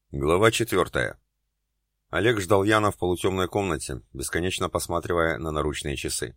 Глава 4. Олег ждал Яна в полутемной комнате, бесконечно посматривая на наручные часы.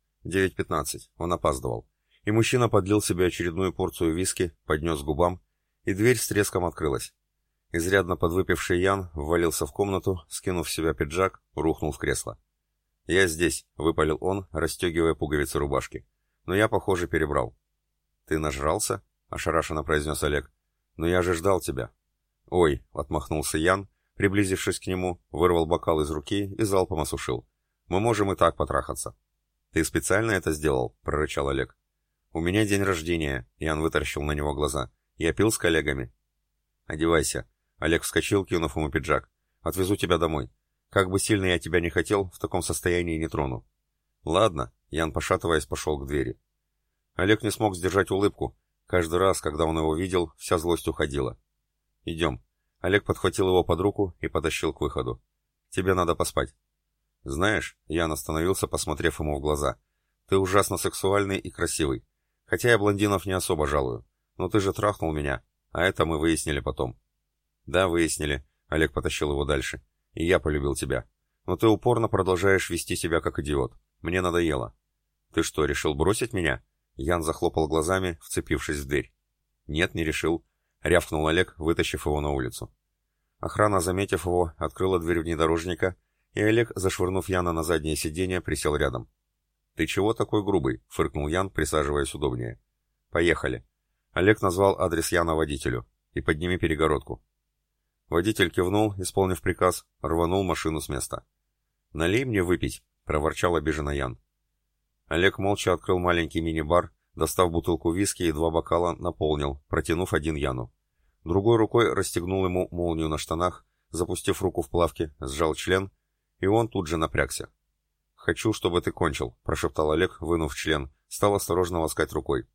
9:15. Он опаздывал. И мужчина подлил себе очередную порцию виски, поднес к губам, и дверь с треском открылась. Изрядно подвыпивший Ян ввалился в комнату, скинув с себя пиджак, рухнул в кресло. «Я здесь», — выпалил он, расстегивая пуговицы рубашки. «Но я, похоже, перебрал». «Ты нажрался?» — ошарашенно произнес Олег. «Но я же ждал тебя». «Ой», — отмахнулся Ян, приблизившись к нему, вырвал бокал из руки и залпом осушил. «Мы можем и так потрахаться». «Ты специально это сделал?» — прорычал Олег. «У меня день рождения», — Ян вытаращил на него глаза. «Я пил с коллегами». «Одевайся». Олег вскочил, кинув ему пиджак. «Отвезу тебя домой. Как бы сильно я тебя не хотел, в таком состоянии не трону». «Ладно», — Ян, пошатываясь, пошел к двери. Олег не смог сдержать улыбку. Каждый раз, когда он его видел, вся злость уходила. «Идем». Олег подхватил его под руку и потащил к выходу. «Тебе надо поспать». «Знаешь», — Ян остановился, посмотрев ему в глаза, — «ты ужасно сексуальный и красивый. Хотя я блондинов не особо жалую. Но ты же трахнул меня, а это мы выяснили потом». «Да, выяснили», — Олег потащил его дальше. «И я полюбил тебя. Но ты упорно продолжаешь вести себя как идиот. Мне надоело». «Ты что, решил бросить меня?» Ян захлопал глазами, вцепившись в дверь. «Нет, не решил», — рявкнул Олег, вытащив его на улицу. Охрана, заметив его, открыла дверь внедорожника, и Олег, зашвырнув Яна на заднее сиденье, присел рядом. «Ты чего такой грубый?» — фыркнул Ян, присаживаясь удобнее. «Поехали». Олег назвал адрес Яна водителю. «И подними перегородку». Водитель кивнул, исполнив приказ, рванул машину с места. «Налей мне выпить», — проворчал обиженно Ян. Олег молча открыл маленький мини-бар, достав бутылку виски и 2 бокала, наполнил, протянув один Яну. Другой рукой расстегнул ему молнию на штанах, запустив руку в плавки, сжал член, и он тут же напрягся. «Хочу, чтобы ты кончил», — прошептал Олег, вынув член, стал осторожно ласкать рукой.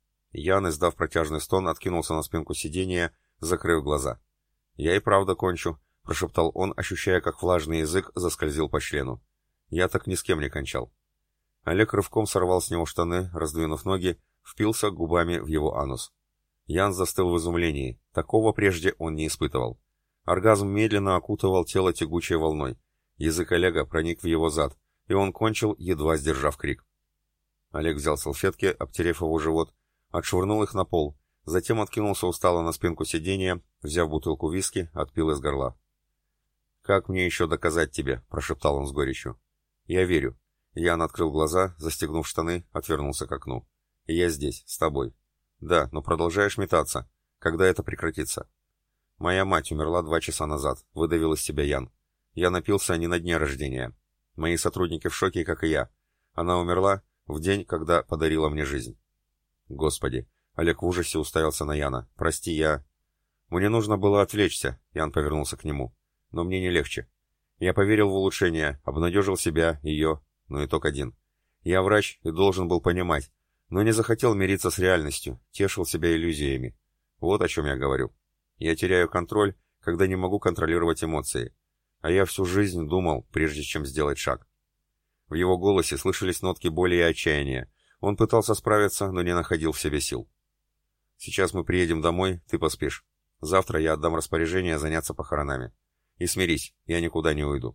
Ян, издав протяжный стон, откинулся на спинку сиденья, закрыв глаза. «Я и правда кончу», — прошептал он, ощущая, как влажный язык заскользил по члену. «Я так ни с кем не кончал». Олег рывком сорвал с него штаны, раздвинув ноги, впился губами в его анус. Ян застыл в изумлении. Такого прежде он не испытывал. Оргазм медленно окутывал тело тягучей волной. Язык Олега проник в его зад, и он кончил, едва сдержав крик. Олег взял салфетки, обтерев его живот, отшвырнул их на пол, затем откинулся устало на спинку сиденья, взяв бутылку виски, отпил из горла. «Как мне еще доказать тебе?» — прошептал он с горечью. «Я верю». Ян открыл глаза, застегнув штаны, отвернулся к окну. «Я здесь, с тобой». «Да, но продолжаешь метаться. Когда это прекратится?» «Моя мать умерла 2 часа назад», — выдавил из себя Ян. «Я напился не на дне рождения. Мои сотрудники в шоке, как и я. Она умерла в день, когда подарила мне жизнь». «Господи!» — Олег в ужасе уставился на Яна. «Прости, я...» «Мне нужно было отвлечься», — Ян повернулся к нему. «Но мне не легче. Я поверил в улучшение, обнадежил себя, ее, но итог один. Я врач и должен был понимать, но не захотел мириться с реальностью, тешил себя иллюзиями. Вот о чем я говорю. Я теряю контроль, когда не могу контролировать эмоции. А я всю жизнь думал, прежде чем сделать шаг». В его голосе слышались нотки боли и отчаяния. Он пытался справиться, но не находил в себе сил. «Сейчас мы приедем домой, ты поспишь. Завтра я отдам распоряжение заняться похоронами. И смирись, я никуда не уйду».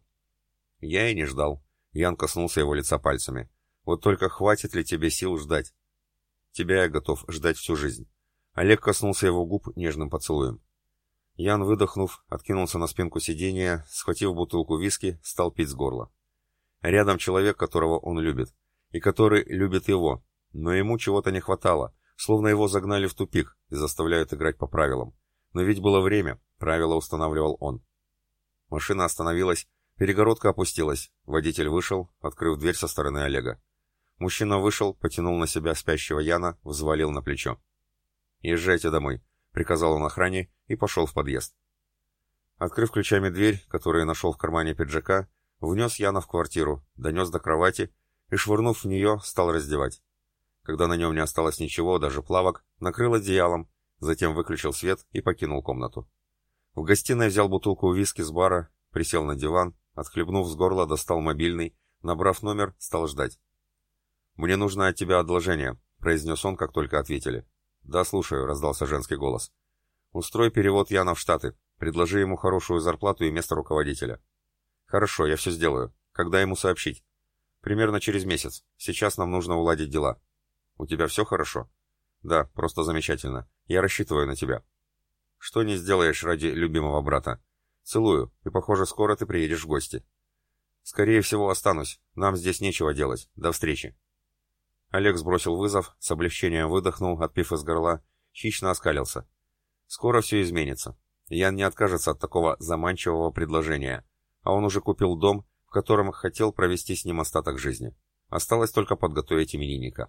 Я и не ждал. Ян коснулся его лица пальцами. «Вот только хватит ли тебе сил ждать?» «Тебя я готов ждать всю жизнь». Олег коснулся его губ нежным поцелуем. Ян, выдохнув, откинулся на спинку сиденья, схватив бутылку виски, стал пить с горла. Рядом человек, которого он любит, и который любит его, но ему чего-то не хватало, словно его загнали в тупик и заставляют играть по правилам. Но ведь было время, правила устанавливал он. Машина остановилась, перегородка опустилась, водитель вышел, открыв дверь со стороны Олега. Мужчина вышел, потянул на себя спящего Яна, взвалил на плечо. «Езжайте домой», — приказал он охране и пошел в подъезд. Открыв ключами дверь, которую нашел в кармане пиджака, внес Яна в квартиру, донес до кровати и, швырнув в нее, стал раздевать. Когда на нем не осталось ничего, даже плавок, накрыл одеялом, затем выключил свет и покинул комнату. В гостиной взял бутылку виски с бара, присел на диван, отхлебнув с горла, достал мобильный, набрав номер, стал ждать. «Мне нужно от тебя одолжение», — произнес он, как только ответили. «Да, слушаю», — раздался женский голос. «Устрой перевод Яна в Штаты», — Предложи ему хорошую зарплату и место руководителя. Хорошо, я все сделаю. Когда ему сообщить? Примерно через месяц. Сейчас нам нужно уладить дела. У тебя все хорошо? Да, просто замечательно. Я рассчитываю на тебя. Что не сделаешь ради любимого брата? Целую, и, похоже, скоро ты приедешь в гости. Скорее всего, останусь. Нам здесь нечего делать. До встречи. Олег сбросил вызов, с облегчением выдохнул, отпив из горла, хищно оскалился. Скоро все изменится. Ян не откажется от такого заманчивого предложения. А он уже купил дом, в котором хотел провести с ним остаток жизни. Осталось только подготовить именинника.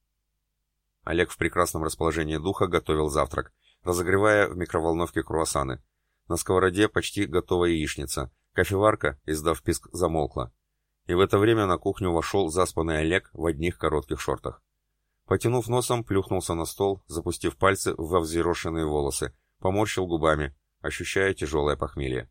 Олег в прекрасном расположении духа готовил завтрак, разогревая в микроволновке круассаны. На сковороде почти готовая яичница. Кофеварка, издав писк, замолкла. И в это время на кухню вошел заспанный Олег в одних коротких шортах. Потянув носом, плюхнулся на стол, запустив пальцы во взъерошенные волосы, поморщил губами, ощущая тяжелое похмелье.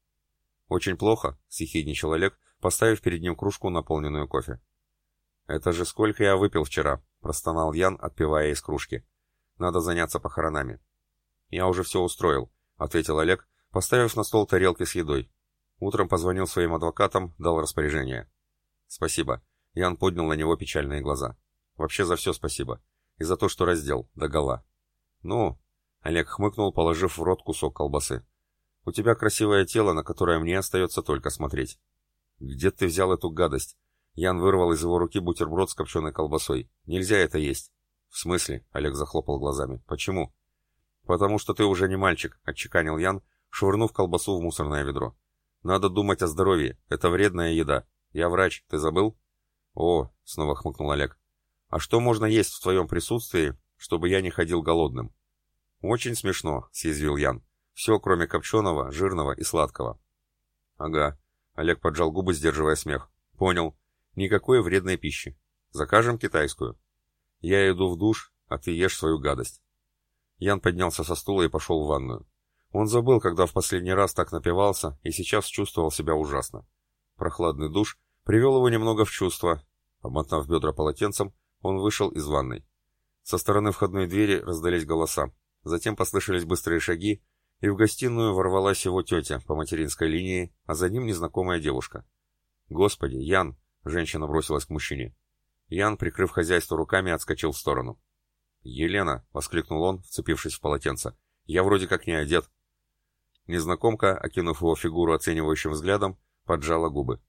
«Очень плохо», — съехидничал Олег, поставив перед ним кружку, наполненную кофе. «Это же сколько я выпил вчера», — простонал Ян, отпивая из кружки. «Надо заняться похоронами». «Я уже все устроил», — ответил Олег, поставив на стол тарелки с едой. Утром позвонил своим адвокатам, дал распоряжение. «Спасибо». Ян поднял на него печальные глаза. «Вообще за все спасибо. И за то, что раздел, догола». «Ну...» — Олег хмыкнул, положив в рот кусок колбасы. «У тебя красивое тело, на которое мне остается только смотреть». «Где ты взял эту гадость?» Ян вырвал из его руки бутерброд с копченой колбасой. «Нельзя это есть». «В смысле?» — Олег захлопал глазами. «Почему?» «Потому что ты уже не мальчик», — отчеканил Ян, швырнув колбасу в мусорное ведро. «Надо думать о здоровье. Это вредная еда. Я врач. Ты забыл?» «О», — снова хмыкнул Олег. «А что можно есть в твоем присутствии, чтобы я не ходил голодным?» «Очень смешно», — съязвил Ян. «Все, кроме копченого, жирного и сладкого». «Ага». Олег поджал губы, сдерживая смех. «Понял. Никакой вредной пищи. Закажем китайскую. Я иду в душ, а ты ешь свою гадость». Ян поднялся со стула и пошел в ванную. Он забыл, когда в последний раз так напивался, и сейчас чувствовал себя ужасно. Прохладный душ привел его немного в чувство. Обмотав бедра полотенцем, он вышел из ванной. Со стороны входной двери раздались голоса. Затем послышались быстрые шаги, и в гостиную ворвалась его тетя по материнской линии, а за ним незнакомая девушка. «Господи, Ян!» — женщина бросилась к мужчине. Ян, прикрыв хозяйство руками, отскочил в сторону. «Елена!» — воскликнул он, вцепившись в полотенце. «Я вроде как не одет». Незнакомка, окинув его фигуру оценивающим взглядом, поджала губы.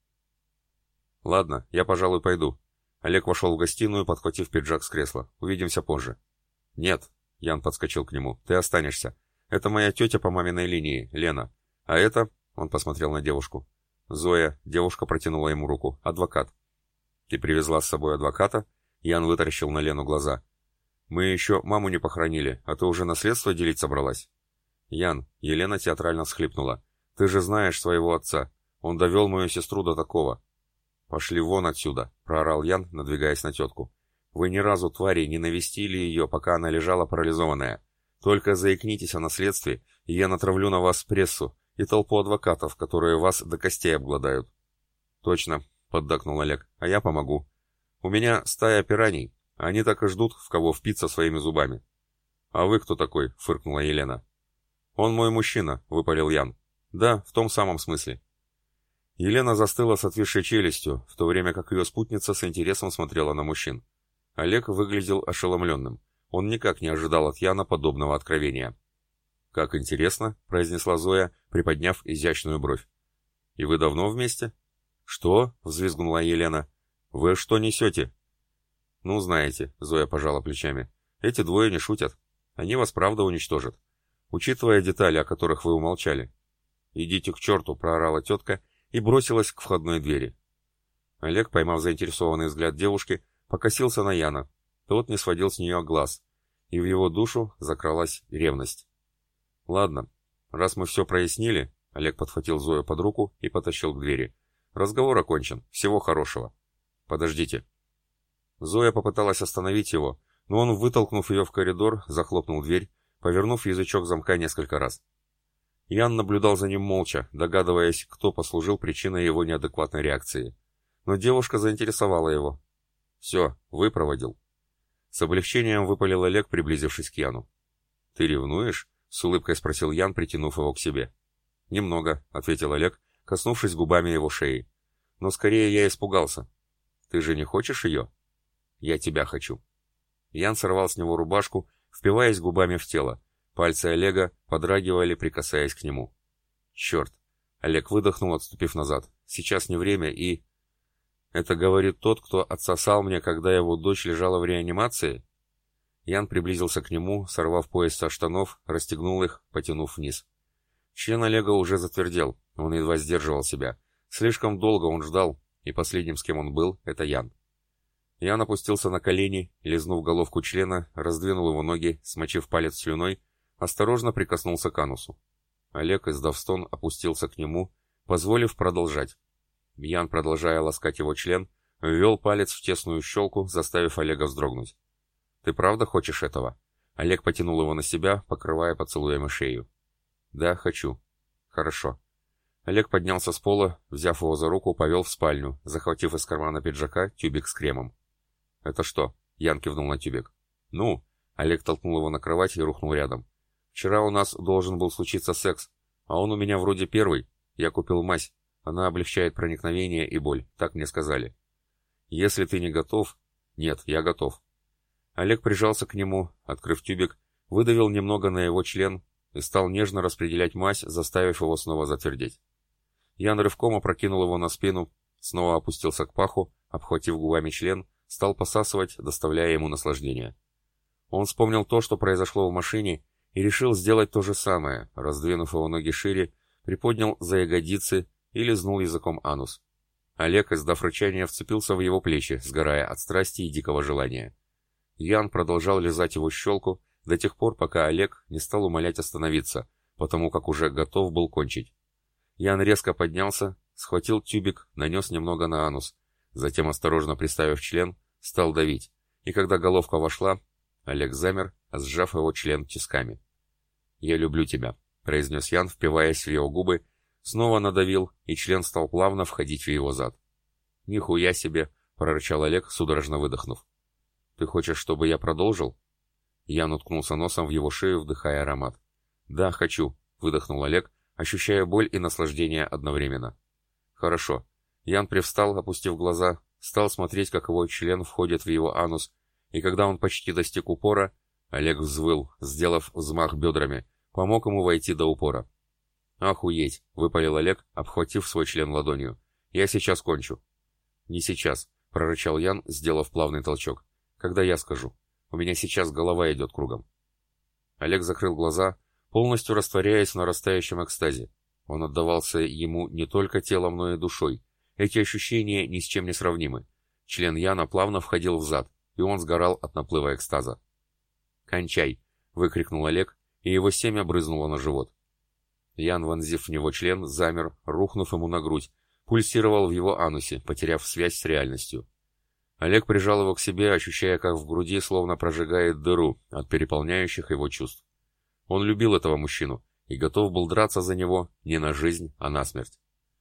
«Ладно, я, пожалуй, пойду». Олег вошел в гостиную, подхватив пиджак с кресла. «Увидимся позже». «Нет», — Ян подскочил к нему, — «ты останешься. Это моя тетя по маминой линии, Лена. А это...» — он посмотрел на девушку. «Зоя», — девушка протянула ему руку, — «адвокат». «Ты привезла с собой адвоката?» Ян вытаращил на Лену глаза. «Мы еще маму не похоронили, а ты уже наследство делить собралась?» «Ян», — Елена театрально всхлипнула, — «ты же знаешь своего отца. Он довел мою сестру до такого». «Пошли вон отсюда», — проорал Ян, надвигаясь на тетку. «Вы ни разу, твари, не навестили ее, пока она лежала парализованная. Только заикнитесь о наследстве, и я натравлю на вас прессу и толпу адвокатов, которые вас до костей обгладают». «Точно», — поддакнул Олег, — «а я помогу. У меня стая пираний, они так и ждут, в кого впиться своими зубами». «А вы кто такой?» — фыркнула Елена. «Он мой мужчина», — выпалил Ян. «Да, в том самом смысле». Елена застыла с отвисшей челюстью, в то время как ее спутница с интересом смотрела на мужчин. Олег выглядел ошеломленным. Он никак не ожидал от Яна подобного откровения. «Как интересно», — произнесла Зоя, приподняв изящную бровь. «И вы давно вместе?» «Что?» — взвизгнула Елена. «Вы что несете?» «Ну, знаете», — Зоя пожала плечами, — «эти двое не шутят. Они вас правда уничтожат. Учитывая детали, о которых вы умолчали». «Идите к черту», — проорала тетка и бросилась к входной двери. Олег, поймав заинтересованный взгляд девушки, покосился на Яна. Тот не сводил с нее глаз, и в его душу закралась ревность. «Ладно, раз мы все прояснили», — Олег подхватил Зою под руку и потащил к двери. «Разговор окончен. Всего хорошего». «Подождите». Зоя попыталась остановить его, но он, вытолкнув ее в коридор, захлопнул дверь, повернув язычок замка несколько раз. Ян наблюдал за ним молча, догадываясь, кто послужил причиной его неадекватной реакции. Но девушка заинтересовала его. «Все, выпроводил». С облегчением выпалил Олег, приблизившись к Яну. «Ты ревнуешь?» с улыбкой спросил Ян, притянув его к себе. «Немного», — ответил Олег, коснувшись губами его шеи. «Но скорее я испугался. Ты же не хочешь ее?» «Я тебя хочу». Ян сорвал с него рубашку, впиваясь губами в тело. Пальцы Олега подрагивали, прикасаясь к нему. «Черт!» — Олег выдохнул, отступив назад. «Сейчас не время и...» «Это говорит тот, кто отсосал мне, когда его дочь лежала в реанимации?» Ян приблизился к нему, сорвав пояс со штанов, расстегнул их, потянув вниз. Член Олега уже затвердел, он едва сдерживал себя. Слишком долго он ждал, и последним, с кем он был, это Ян. Ян опустился на колени, лизнув головку члена, раздвинул его ноги, смочив палец слюной, осторожно прикоснулся к анусу. Олег, издав стон, опустился к нему, позволив продолжать. Ян, продолжая ласкать его член, ввел палец в тесную щелку, заставив Олега вздрогнуть. «Ты правда хочешь этого?» Олег потянул его на себя, покрывая поцелуями шею. «Да, хочу». «Хорошо». Олег поднялся с пола, взяв его за руку, повел в спальню, захватив из кармана пиджака тюбик с кремом. «Это что?» — Ян кивнул на тюбик. «Ну?» — Олег толкнул его на кровать и рухнул рядом. «Вчера у нас должен был случиться секс, а он у меня вроде первый. Я купил мазь. Она облегчает проникновение и боль, так мне сказали. Если ты не готов...» «Нет, я готов». Олег прижался к нему, открыв тюбик, выдавил немного на его член и стал нежно распределять мазь, заставив его снова затвердеть. Ян рывком опрокинул его на спину, снова опустился к паху, обхватив губами член, стал посасывать, доставляя ему наслаждение. Он вспомнил то, что произошло в машине, и решил сделать то же самое, раздвинув его ноги шире, приподнял за ягодицы и лизнул языком анус. Олег, издав рычание, вцепился в его плечи, сгорая от страсти и дикого желания. Ян продолжал лизать его щелку до тех пор, пока Олег не стал умолять остановиться, потому как уже готов был кончить. Ян резко поднялся, схватил тюбик, нанес немного на анус, затем, осторожно приставив член, стал давить, и когда головка вошла, Олег замер, сжав его член тисками. «Я люблю тебя», — произнес Ян, впиваясь в его губы, снова надавил, и член стал плавно входить в его зад. «Нихуя себе!» — прорычал Олег, судорожно выдохнув. «Ты хочешь, чтобы я продолжил?» Ян уткнулся носом в его шею, вдыхая аромат. «Да, хочу», — выдохнул Олег, ощущая боль и наслаждение одновременно. «Хорошо». Ян привстал, опустив глаза, стал смотреть, как его член входит в его анус, и когда он почти достиг упора, Олег взвыл, сделав взмах бедрами, помог ему войти до упора. «Охуеть!» — выпалил Олег, обхватив свой член ладонью. «Я сейчас кончу». «Не сейчас», — прорычал Ян, сделав плавный толчок. «Когда я скажу. У меня сейчас голова идет кругом». Олег закрыл глаза, полностью растворяясь в нарастающем экстазе. Он отдавался ему не только телом, но и душой. Эти ощущения ни с чем не сравнимы. Член Яна плавно входил в зад, и он сгорал от наплыва экстаза. «Кончай!» — выкрикнул Олег, и его семя брызнуло на живот. Ян, вонзив в него член, замер, рухнув ему на грудь, пульсировал в его анусе, потеряв связь с реальностью. Олег прижал его к себе, ощущая, как в груди словно прожигает дыру от переполняющих его чувств. Он любил этого мужчину и готов был драться за него не на жизнь, а на смерть.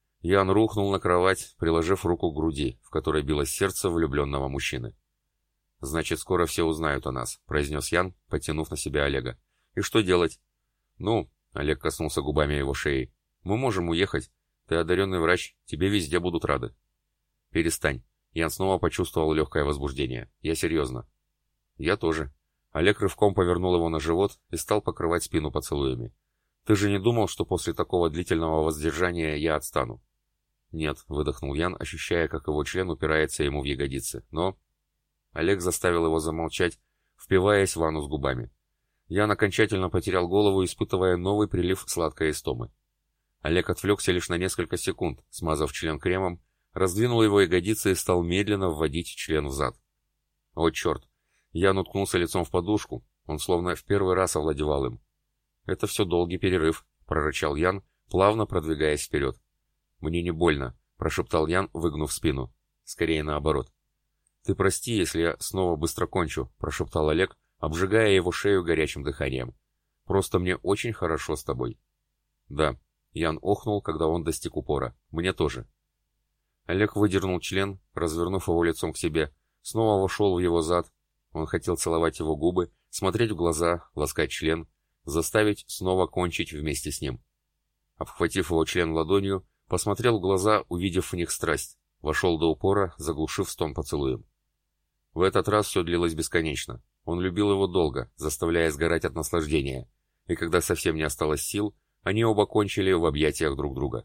Ян рухнул на кровать, приложив руку к груди, в которой билось сердце влюбленного мужчины. «Значит, скоро все узнают о нас», — произнес Ян, потянув на себя Олега. «И что делать?» «Ну...» — Олег коснулся губами его шеи. «Мы можем уехать. Ты одаренный врач, тебе везде будут рады». «Перестань». Ян снова почувствовал легкое возбуждение. «Я серьезно». «Я тоже». Олег рывком повернул его на живот и стал покрывать спину поцелуями. «Ты же не думал, что после такого длительного воздержания я отстану?» «Нет», — выдохнул Ян, ощущая, как его член упирается ему в ягодицы. «Но...» Олег заставил его замолчать, впиваясь в анус губами. Ян окончательно потерял голову, испытывая новый прилив сладкой истомы. Олег отвлекся лишь на несколько секунд, смазав член кремом, раздвинул его ягодицы и стал медленно вводить член в зад. «О, черт!» Ян уткнулся лицом в подушку, он словно в первый раз овладевал им. «Это все долгий перерыв», — прорычал Ян, плавно продвигаясь вперед. «Мне не больно», — прошептал Ян, выгнув спину. «Скорее наоборот». «Ты прости, если я снова быстро кончу», — прошептал Олег, обжигая его шею горячим дыханием. «Просто мне очень хорошо с тобой». «Да», — Ян охнул, когда он достиг упора. «Мне тоже». Олег выдернул член, развернув его лицом к себе, снова вошел в его зад. Он хотел целовать его губы, смотреть в глаза, ласкать член. заставить снова кончить вместе с ним. Обхватив его член ладонью, посмотрел в глаза, увидев в них страсть, вошел до упора, заглушив стон поцелуем. В этот раз все длилось бесконечно. Он любил его долго, заставляя сгорать от наслаждения, и когда совсем не осталось сил, они оба кончили в объятиях друг друга.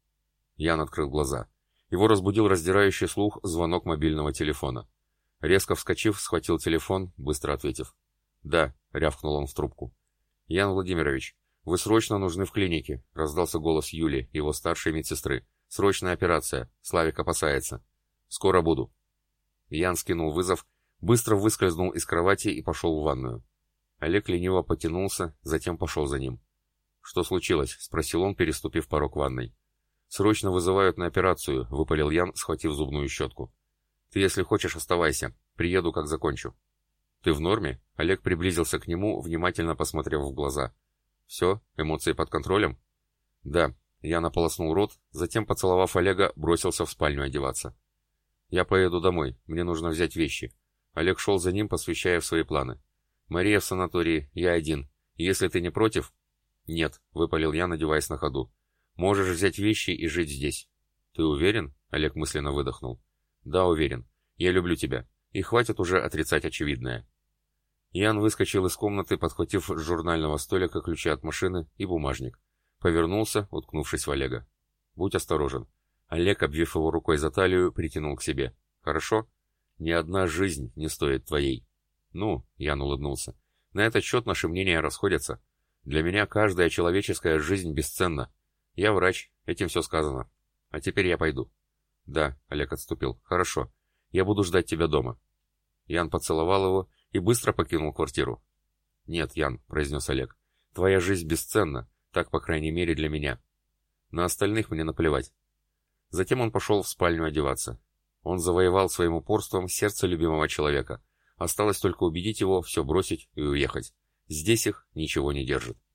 Ян открыл глаза. Его разбудил раздирающий слух звонок мобильного телефона. Резко вскочив, схватил телефон, быстро ответив. «Да», — рявкнул он в трубку. «Ян Владимирович, вы срочно нужны в клинике», — раздался голос Юли, его старшей медсестры. «Срочная операция. Славик опасается. Скоро буду». Ян скинул вызов, быстро выскользнул из кровати и пошел в ванную. Олег лениво потянулся, затем пошел за ним. «Что случилось?» — спросил он, переступив порог ванной. «Срочно вызывают на операцию», — выпалил Ян, схватив зубную щетку. «Ты, если хочешь, оставайся. Приеду, как закончу». «Ты в норме?» — Олег приблизился к нему, внимательно посмотрев в глаза. «Все? Эмоции под контролем?» «Да». Ян ополоснул рот, затем, поцеловав Олега, бросился в спальню одеваться. «Я поеду домой. Мне нужно взять вещи». Олег шел за ним, посвящая в свои планы. «Мария в санатории, я один. Если ты не против...» «Нет», — выпалил Ян, надеваясь на ходу. «Можешь взять вещи и жить здесь». «Ты уверен?» — Олег мысленно выдохнул. «Да, уверен. Я люблю тебя. И хватит уже отрицать очевидное». Ян выскочил из комнаты, подхватив с журнального столика ключи от машины и бумажник. Повернулся, уткнувшись в Олега. «Будь осторожен». Олег, обвив его рукой за талию, притянул к себе. «Хорошо? Ни одна жизнь не стоит твоей». «Ну», — Ян улыбнулся, — «на этот счет наши мнения расходятся. Для меня каждая человеческая жизнь бесценна. Я врач, этим все сказано. А теперь я пойду». «Да», — Олег отступил, — «хорошо. Я буду ждать тебя дома». Ян поцеловал его и быстро покинул квартиру. «Нет, Ян», — произнес Олег, — «твоя жизнь бесценна, так, по крайней мере, для меня. На остальных мне наплевать». Затем он пошел в спальню одеваться. Он завоевал своим упорством сердце любимого человека. Осталось только убедить его все бросить и уехать. Здесь их ничего не держит.